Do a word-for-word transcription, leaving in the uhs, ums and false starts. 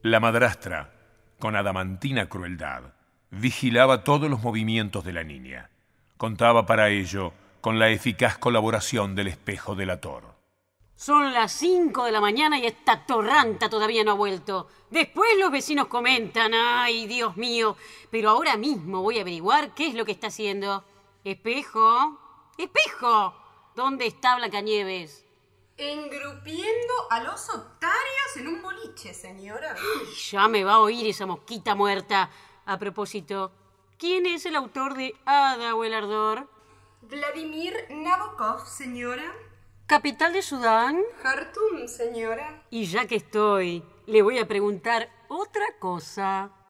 La madrastra, con adamantina crueldad, vigilaba todos los movimientos de la niña. Contaba para ello con la eficaz colaboración del espejo delator. Son las cinco de la mañana y esta torranta todavía no ha vuelto. Después los vecinos comentan, ay, Dios mío, pero ahora mismo voy a averiguar qué es lo que está haciendo. Espejo, espejo, ¿dónde está Blancanieves? Engrupiendo a los otarios en un boliche, señora. Ay, ya me va a oír esa mosquita muerta. A propósito, ¿quién es el autor de Hada o el ardor? Vladimir Nabokov, señora. ¿Capital de Sudán? Jartum, señora. Y ya que estoy, le voy a preguntar otra cosa.